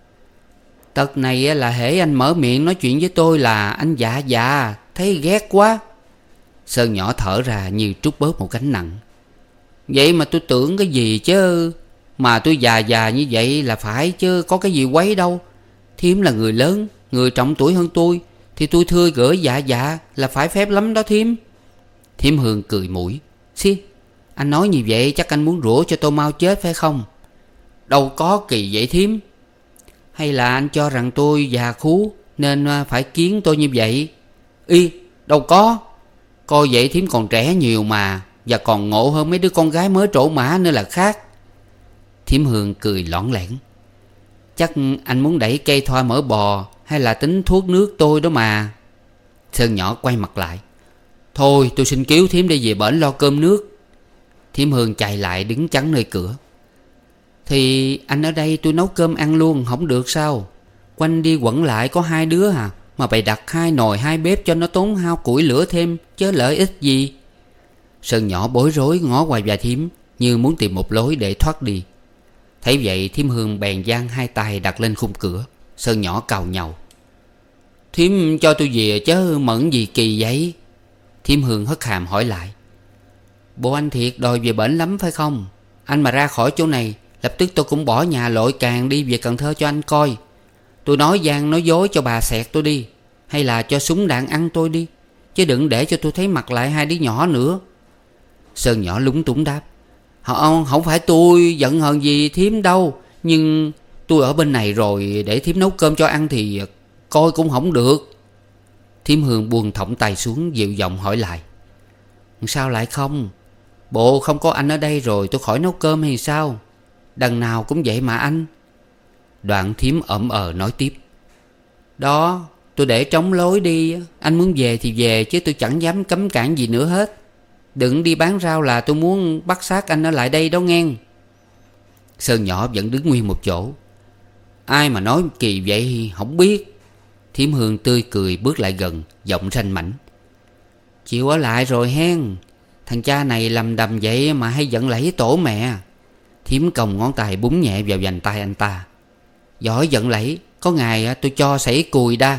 Tật này là hễ anh mở miệng nói chuyện với tôi là anh dạ dạ, thấy ghét quá. Sơn nhỏ thở ra như trút bớt một gánh nặng. Vậy mà tôi tưởng cái gì chứ. Mà tôi già già như vậy là phải chứ có cái gì quấy đâu. Thím là người lớn, người trọng tuổi hơn tôi, thì tôi thưa gửi dạ dạ là phải phép lắm đó thím. Thím Hương cười mũi. Xí, anh nói như vậy chắc anh muốn rủa cho tôi mau chết phải không? Đâu có kỳ vậy thím. Hay là anh cho rằng tôi già khú nên phải kiến tôi như vậy? Y, đâu có. Coi vậy thím còn trẻ nhiều mà, và còn ngộ hơn mấy đứa con gái mới trổ mã nữa là khác. Thím Hương cười lõng lẻn. Chắc anh muốn đẩy cây thoa mỡ bò, hay là tính thuốc nước tôi đó mà. Sơn nhỏ quay mặt lại. Thôi tôi xin cứu thím đi về bển lo cơm nước. Thím Hương chạy lại đứng chắn nơi cửa. Thì anh ở đây tôi nấu cơm ăn luôn, không được sao? Quanh đi quẩn lại có hai đứa à, mà bày đặt hai nồi hai bếp cho nó tốn hao củi lửa thêm, chứ lợi ích gì. Sơn nhỏ bối rối ngó qua vai thím, như muốn tìm một lối để thoát đi. Thấy vậy thím Hương bèn giang hai tay đặt lên khung cửa. Sơn nhỏ càu nhàu. Thím cho tôi về chứ mẫn gì kỳ vậy? Thím Hương hất hàm hỏi lại. Bộ anh thiệt đòi về bển lắm phải không? Anh mà ra khỏi chỗ này, lập tức tôi cũng bỏ nhà lội càng đi về Cần Thơ cho anh coi. Tôi nói gian nói dối cho bà xẹt tôi đi, hay là cho súng đạn ăn tôi đi, chứ đừng để cho tôi thấy mặt lại hai đứa nhỏ nữa. Sơn nhỏ lúng túng đáp. Không, không phải tôi giận hờn gì thím đâu, nhưng tôi ở bên này rồi, để thím nấu cơm cho ăn thì coi cũng không được. Thím Hương buông thõng tay xuống, dịu giọng hỏi lại. Sao lại không? Bộ không có anh ở đây rồi tôi khỏi nấu cơm hay sao? Đằng nào cũng vậy mà anh. Đoạn thím ậm ờ nói tiếp. Đó, tôi để trống lối đi. Anh muốn về thì về, chứ tôi chẳng dám cấm cản gì nữa hết. Đừng đi bán rau là tôi muốn bắt xác anh ở lại đây đó nghe. Sơn nhỏ vẫn đứng nguyên một chỗ. Ai mà nói kỳ vậy không biết. Thím Hương tươi cười bước lại gần, giọng ranh mảnh. Chịu ở lại rồi hen. Thằng cha này lầm đầm vậy mà hay giận lẫy tổ mẹ. Thím còng ngón tay búng nhẹ vào vành tay anh ta. Giỏi giận lẫy, có ngày tôi cho sảy cùi đa.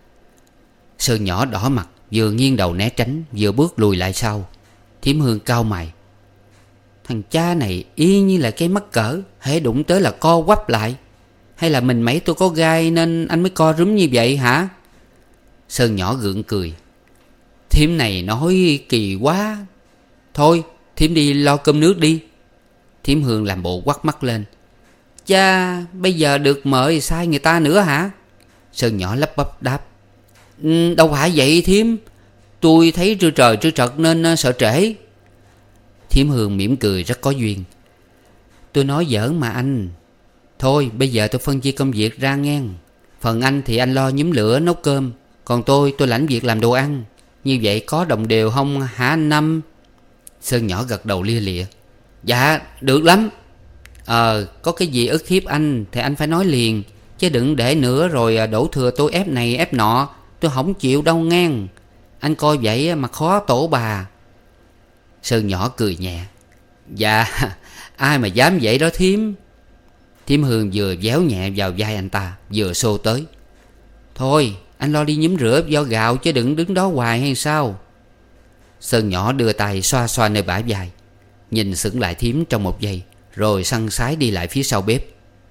Sơn nhỏ đỏ mặt, vừa nghiêng đầu né tránh, vừa bước lùi lại sau. Thím Hương cau mày. Thằng cha này y như là cái mắc cỡ, hễ đụng tới là co quắp lại. Hay là mình mấy tôi có gai nên anh mới co rúm như vậy hả? Sơn nhỏ gượng cười. Thím này nói kỳ quá. Thôi thím đi lo cơm nước đi. Thím Hương làm bộ quắt mắt lên. Cha, bây giờ được mời sai người ta nữa hả? Sơn nhỏ lắp bắp đáp. Ừ, đâu phải vậy thím. Tôi thấy trưa trời trưa trật nên sợ trễ. Thím Hương mỉm cười rất có duyên. Tôi nói giỡn mà anh. Thôi bây giờ tôi phân chia công việc ra ngang. Phần anh thì anh lo nhúm lửa nấu cơm, còn tôi tôi lãnh việc làm đồ ăn. Như vậy có đồng đều không hả anh Năm? Sơn nhỏ gật đầu lia lịa. Dạ được lắm. Ờ có cái gì ức hiếp anh thì anh phải nói liền, chứ đừng để nữa rồi đổ thừa tôi ép này ép nọ. Tôi không chịu đâu ngang. Anh coi vậy mà khó tổ bà. Sơn nhỏ cười nhẹ. Dạ ai mà dám vậy đó thím. Thím Hương vừa véo nhẹ vào vai anh ta, vừa xô tới. Thôi anh lo đi nhúm rửa vo gạo, chứ đừng đứng đó hoài hay sao? Sơn nhỏ đưa tay xoa xoa nơi bả vai, nhìn sững lại thím trong một giây, rồi săn sái đi lại phía sau bếp.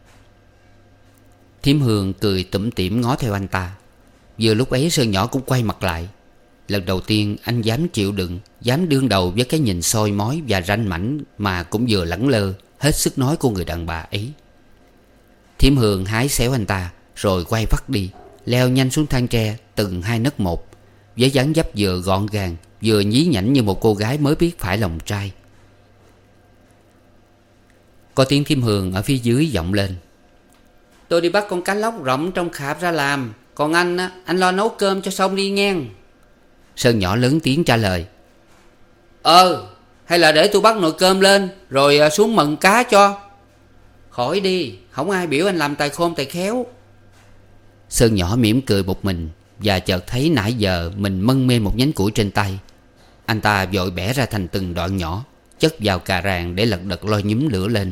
Thím Hương cười tủm tỉm ngó theo anh ta. Vừa lúc ấy Sơn nhỏ cũng quay mặt lại. Lần đầu tiên anh dám chịu đựng, dám đương đầu với cái nhìn soi mói và ranh mảnh mà cũng vừa lẳng lơ hết sức nói của người đàn bà ấy. Thím Hương hái xéo anh ta, rồi quay vắt đi, leo nhanh xuống thang tre từng hai nấc một, với dáng dấp vừa gọn gàng vừa nhí nhảnh như một cô gái mới biết phải lòng trai. Có tiếng thím Hương ở phía dưới vọng lên. Tôi đi bắt con cá lóc rộng trong khạp ra làm, còn anh á, anh lo nấu cơm cho xong đi ngang. Sơn nhỏ lớn tiếng trả lời. Ờ hay là để tôi bắt nồi cơm lên rồi xuống mần cá cho. Khỏi đi, không ai biểu anh làm tài khôn tài khéo. Sơn nhỏ mỉm cười một mình, và chợt thấy nãy giờ mình mân mê một nhánh củi trên tay. Anh ta vội bẻ ra thành từng đoạn nhỏ, chất vào cà ràng để lật đật lôi nhúm lửa lên.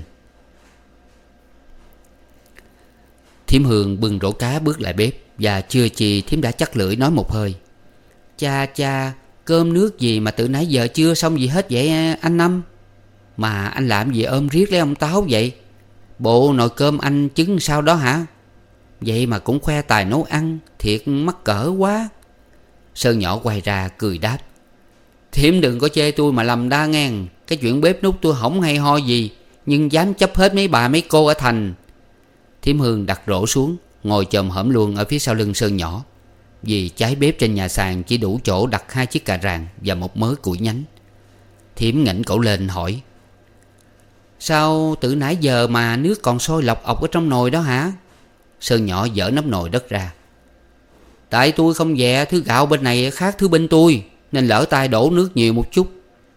Thím Hương bưng rổ cá bước lại bếp, và chưa chi thím đã chắc lưỡi nói một hơi. Cha cha, Cơm nước gì mà từ nãy giờ chưa xong gì hết vậy anh Năm? Mà anh làm gì ôm riết lấy ông Táo vậy? Bộ nồi cơm anh trứng sao đó hả? Vậy mà cũng khoe tài nấu ăn, thiệt mắc cỡ quá. Sơn nhỏ quay ra cười đáp: Thím đừng có chê tôi mà lầm đa ngang. Cái chuyện bếp núc tôi không hay ho gì, nhưng dám chấp hết mấy bà mấy cô ở thành. Thím Hương đặt rổ xuống, ngồi chồm hổm luôn ở phía sau lưng Sơn nhỏ. Vì cháy bếp trên nhà sàn chỉ đủ chỗ đặt hai chiếc cà ràng và một mớ củi nhánh. Thím ngẩng cổ lên hỏi: Sao từ nãy giờ mà nước còn sôi lọc ọc ở trong nồi đó hả? Sơn nhỏ dỡ nắp nồi đất ra: Tại tôi không dè thứ gạo bên này khác thứ bên tôi, nên lỡ tay đổ nước nhiều một chút.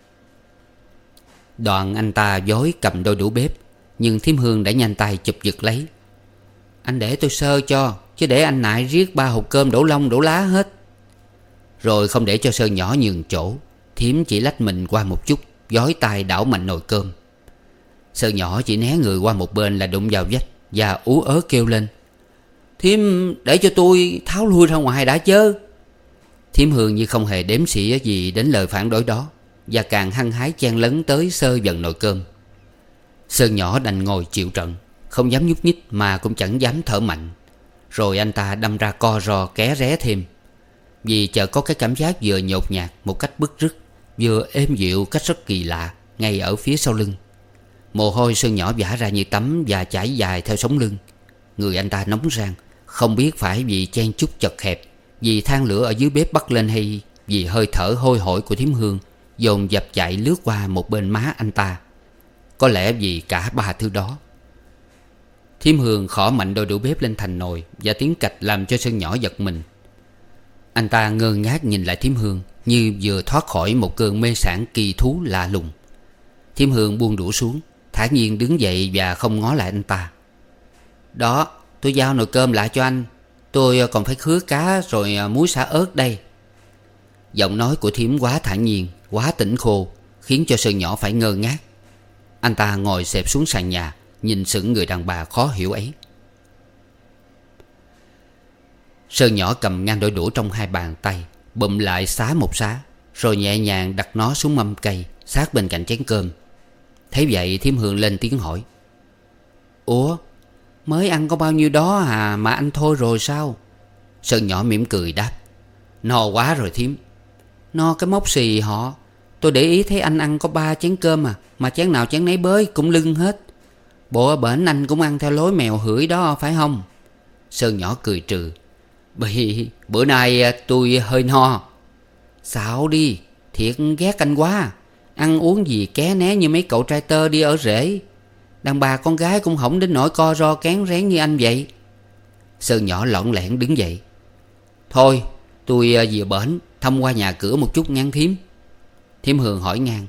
Đoạn anh ta vối cầm đôi đũa bếp, nhưng thím Hương đã nhanh tay chụp giật lấy: Anh để tôi sơ cho, chứ để anh nại riết ba hộp cơm đổ lông đổ lá hết. Rồi không để cho Sơn nhỏ nhường chỗ, thím chỉ lách mình qua một chút, vói tay đảo mạnh nồi cơm. Sơn nhỏ chỉ né người qua một bên là đụng vào vách và ú ớ kêu lên: Thím để cho tôi tháo lui ra ngoài đã chớ. Thím Hương như không hề đếm xỉa gì đến lời phản đối đó, và càng hăng hái chen lấn tới sơ dần nồi cơm. Sơn nhỏ đành ngồi chịu trận, không dám nhúc nhích mà cũng chẳng dám thở mạnh. Rồi anh ta đâm ra co ro ké ré thêm, vì chợt có cái cảm giác vừa nhột nhạt một cách bứt rứt, vừa êm dịu cách rất kỳ lạ ngay ở phía sau lưng. Mồ hôi Sơn nhỏ vã ra như tắm và chảy dài theo sống lưng. Người anh ta nóng rang, không biết phải vì chen chúc chật hẹp, vì than lửa ở dưới bếp bắt lên, hay vì hơi thở hôi hổi của thím Hương dồn dập chạy lướt qua một bên má anh ta. Có lẽ vì cả ba thứ đó. Thím Hương khỏ mạnh đôi đũa bếp lên thành nồi, và tiếng cạch làm cho Sơn nhỏ giật mình. Anh ta ngơ ngác nhìn lại thím Hương như vừa thoát khỏi một cơn mê sảng kỳ thú lạ lùng. Thím Hương buông đũa xuống, thản nhiên đứng dậy và không ngó lại anh ta. Đó, tôi giao nồi cơm lại cho anh. Tôi còn phải khứa cá rồi muối xả ớt đây. Giọng nói của thím quá thản nhiên, quá tỉnh khô, khiến cho Sơn nhỏ phải ngơ ngác. Anh ta ngồi xẹp xuống sàn nhà, nhìn sững người đàn bà khó hiểu ấy. Sơn nhỏ cầm ngang đôi đũa trong hai bàn tay, bụm lại xá một xá, rồi nhẹ nhàng đặt nó xuống mâm cây sát bên cạnh chén cơm. Thấy vậy thím Hương lên tiếng hỏi: Ủa, mới ăn có bao nhiêu đó à mà anh thôi rồi sao? Sơn nhỏ mỉm cười đáp: No quá rồi thím. No cái mốc xì họ. Tôi để ý thấy anh ăn có ba chén cơm à, mà chén nào chén nấy bới cũng lưng hết. Bộ ở bển anh cũng ăn theo lối mèo hửi đó phải không? Sơn nhỏ cười trừ: Bởi bữa nay tôi hơi no. Xạo đi, thiệt ghét anh quá. Ăn uống gì ké né như mấy cậu trai tơ đi ở rễ. Đàn bà con gái cũng hổng đến nỗi co ro kén rén như anh vậy. Sơn nhỏ lỏn lẻn đứng dậy: Thôi tôi vừa bển thăm qua nhà cửa một chút ngang thím. Thím Hương hỏi ngang: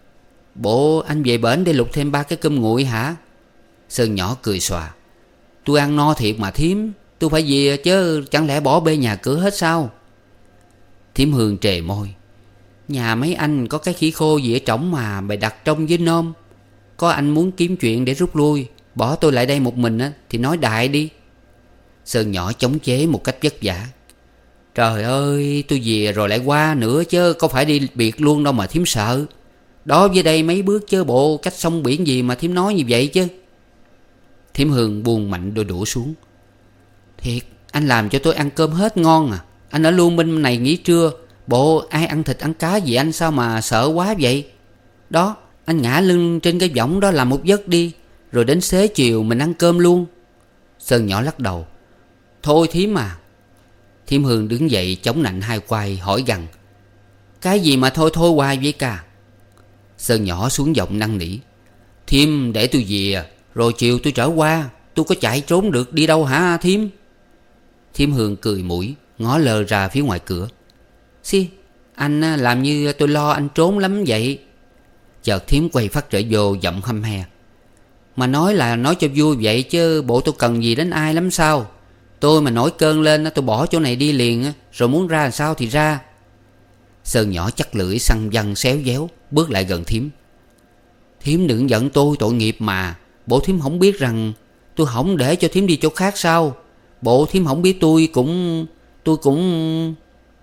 Bộ anh về bển để lục thêm ba cái cơm nguội hả? Sơn nhỏ cười xòa: Tôi ăn no thiệt mà thím. Tôi phải về chứ chẳng lẽ bỏ bê nhà cửa hết sao? Thím Hương trề môi: Nhà mấy anh có cái khỉ khô gì ở trỏng mà bày đặt trông với nôm. Có anh muốn kiếm chuyện để rút lui, bỏ tôi lại đây một mình á, thì nói đại đi. Sơn nhỏ chống chế một cách vất vả: Trời ơi, tôi về rồi lại qua nữa chứ có phải đi biệt luôn đâu mà thím sợ. Đó với đây mấy bước chứ bộ cách sông biển gì mà thím nói như vậy chứ. Thím Hương buông mạnh đôi đũa xuống: Thiệt, anh làm cho tôi ăn cơm hết ngon à. Anh ở luôn bên này nghỉ trưa, bộ ai ăn thịt ăn cá gì anh sao mà sợ quá vậy? Đó, anh ngã lưng trên cái võng đó làm một giấc đi, rồi đến xế chiều mình ăn cơm luôn. Sơn nhỏ lắc đầu: Thôi thím à. Thím Hương đứng dậy chống nạnh hai quai hỏi gằn: Cái gì mà thôi thôi hoài vậy cả? Sơn nhỏ xuống giọng năn nỉ: Thím để tôi về, rồi chiều tôi trở qua. Tôi có chạy trốn được đi đâu hả thím? Thím Hương cười mũi, ngó lơ ra phía ngoài cửa: Xì, anh làm như tôi lo anh trốn lắm vậy. Chợt thím quay phát trở vô giọng hăm he: Mà nói là nói cho vui vậy chứ bộ tôi cần gì đến ai lắm sao? Tôi mà nổi cơn lên tôi bỏ chỗ này đi liền, rồi muốn ra làm sao thì ra. Sơn nhỏ chắc lưỡi xăng văng xéo déo, bước lại gần thím: Thím đừng giận tôi tội nghiệp mà. Bộ thím không biết rằng tôi không để cho thím đi chỗ khác sao? Bộ thím không biết tôi cũng... Tôi cũng...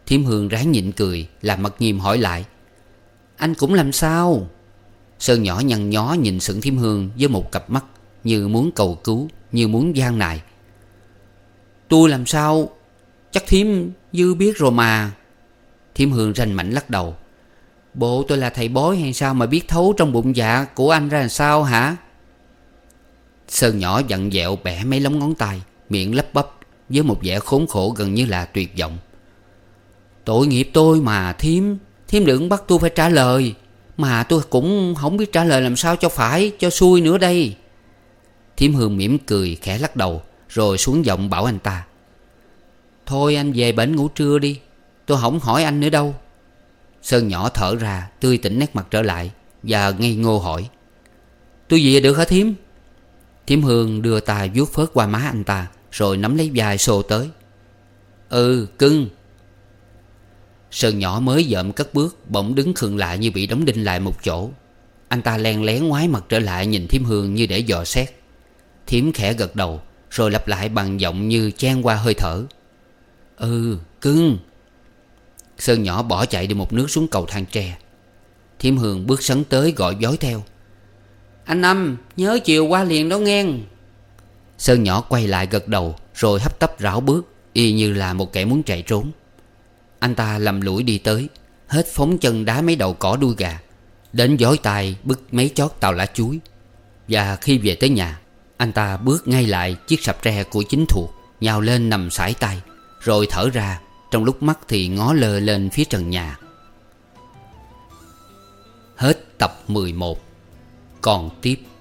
Thiêm Hương ráng nhịn cười, làm mặt nghiêm hỏi lại: Anh cũng làm sao? Sơn nhỏ nhăn nhó nhìn sững Thiêm Hương với một cặp mắt như muốn cầu cứu, như muốn van nài. Tôi làm sao? Chắc Thiêm Dư biết rồi mà. Thiêm Hương ranh mảnh lắc đầu. Bộ tôi là thầy bói hay sao mà biết thấu trong bụng dạ của anh ra làm sao hả? Sơn nhỏ vặn vẹo bẻ mấy lóng ngón tay, miệng lắp bắp với một vẻ khốn khổ gần như là tuyệt vọng. Tội nghiệp tôi mà Thiêm. Thiêm đừng bắt tôi phải trả lời. Mà tôi cũng không biết trả lời làm sao cho phải, cho xuôi nữa đây. Thiêm Hương mỉm cười khẽ lắc đầu, rồi xuống giọng bảo anh ta: Thôi anh về bển ngủ trưa đi, tôi không hỏi anh nữa đâu. Sơn nhỏ thở ra, tươi tỉnh nét mặt trở lại, và ngây ngô hỏi: Tôi về được hả Thiêm? Thiêm Hương đưa tay vuốt phớt qua má anh ta, rồi nắm lấy vai xô tới. Ừ cưng. Sơn nhỏ mới dợm cất bước, bỗng đứng khựng lại như bị đóng đinh lại một chỗ. Anh ta len lén ngoái mặt trở lại nhìn Thiêm Hương như để dò xét. Thiêm khẽ gật đầu, rồi lặp lại bằng giọng như chen qua hơi thở: Ừ cưng. Sơn nhỏ bỏ chạy đi một nước xuống cầu thang tre. Thiêm Hương bước sấn tới gọi vói theo: Anh Năm, nhớ chiều qua liền đó ngang. Sơn nhỏ quay lại gật đầu, rồi hấp tấp rảo bước, y như là một kẻ muốn chạy trốn. Anh ta lầm lũi đi tới, hết phóng chân đá mấy đầu cỏ đuôi gà, đến vói tay bứt mấy chót tàu lá chuối. Và khi về tới nhà, anh ta bước ngay lại chiếc sạp tre của chính thuộc, nhào lên nằm sải tay, rồi thở ra, trong lúc mắt thì ngó lơ lên phía trần nhà. Hết tập mười một. Còn tiếp.